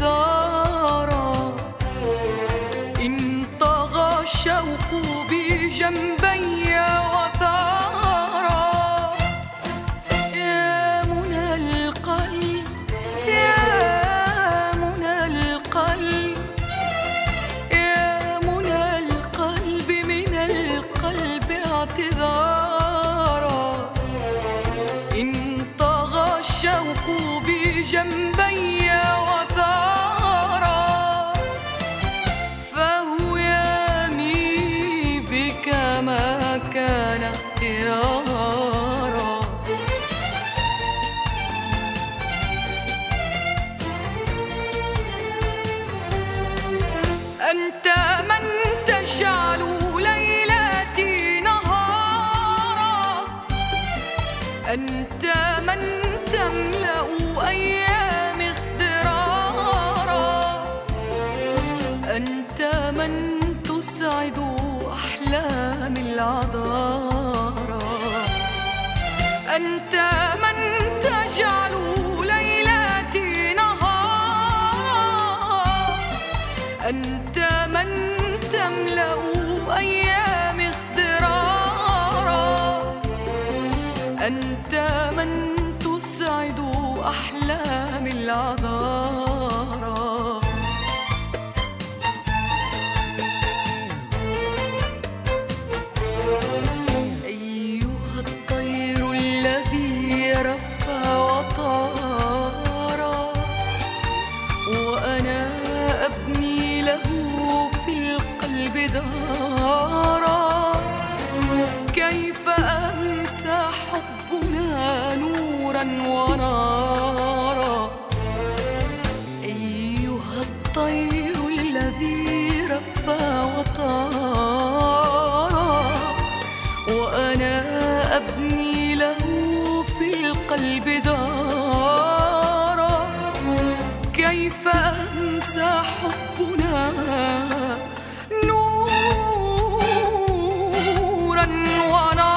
اعتذارا، إن طغى الشوق بجنبي وثارا. يا منى القلب، يا منى القلب، يا منى القلب، من القلب اعتذارا، إن طغى الشوق بجنبي وثارا. فهو يامي بك ما كان اختيارا. أنت من تجعل ليلتي نهارا، أنت من تملأ أيامي اخضرارا، أنت من تسعد أحلامي العذارا، أنت من تجعل ليلتي نهارا، أنت من تملأ أيامي اخضرارا، أنت من تسعد أحلامي العذارا. أيها الطير الذي رفى وطارا، وأنا أبني له في القلب دارا، كيف أنسى حبنا نورا ونارا. أيها الطير الذي رفى وطارا، وأنا أبني له في القلب دارا، كيف أنسى حبنا نورا ونارا.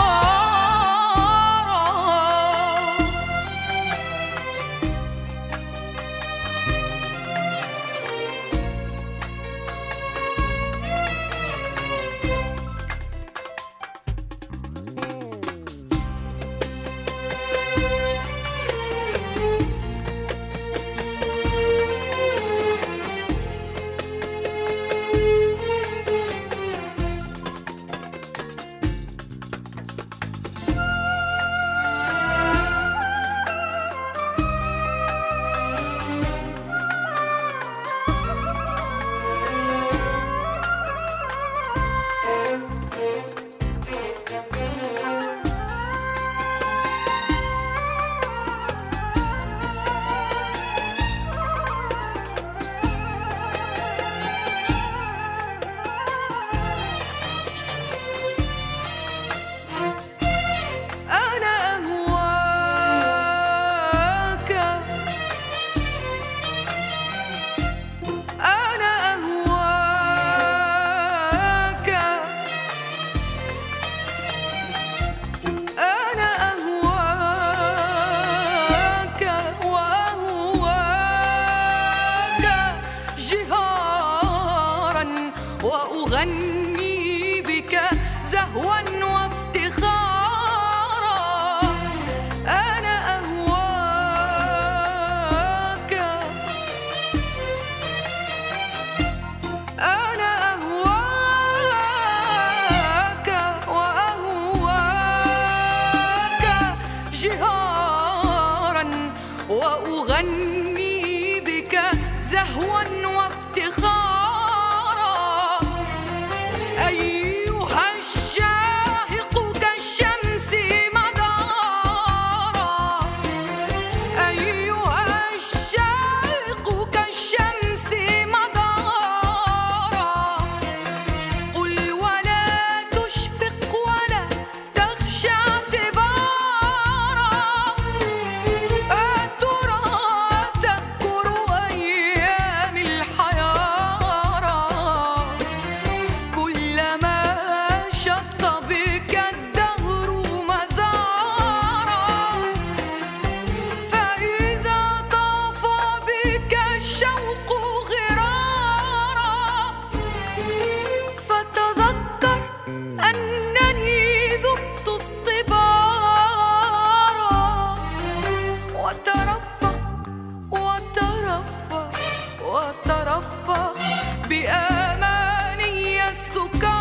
وأغني بك زهوا وافتخارا. أنا أهواك، أنا أهواك وأهواك جهارا، وأغني بك زهوا وافتخارا. أيها الشاهق كالشمس مدارا، أيها الشاهق كالشمس مدارا، قل ولا تشفق ولا تخشى اعتبارا. أترى تذكر أيام الحيارى، كلما شط بك الدهر مزارا، فإذا طاف بك الشوق بأماني السكارى.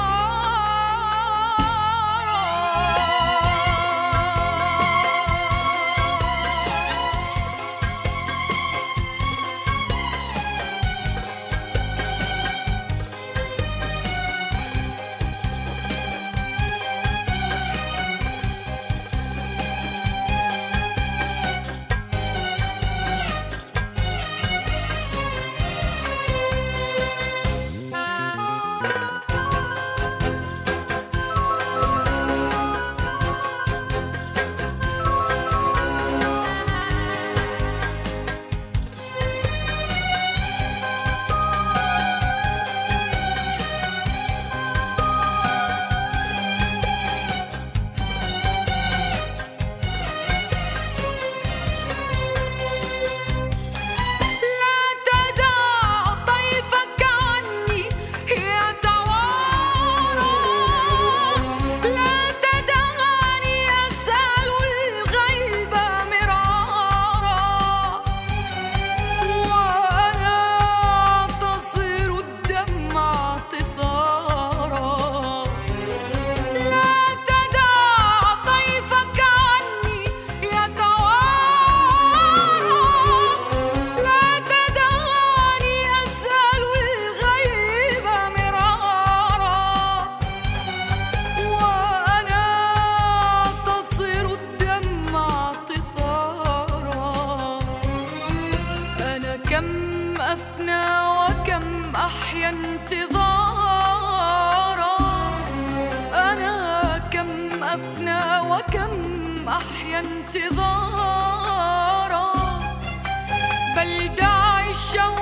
كم أفنى وكم أحيا انتظارا، أنا كم أفنى وكم أحيا انتظارا، بل داعي الشوق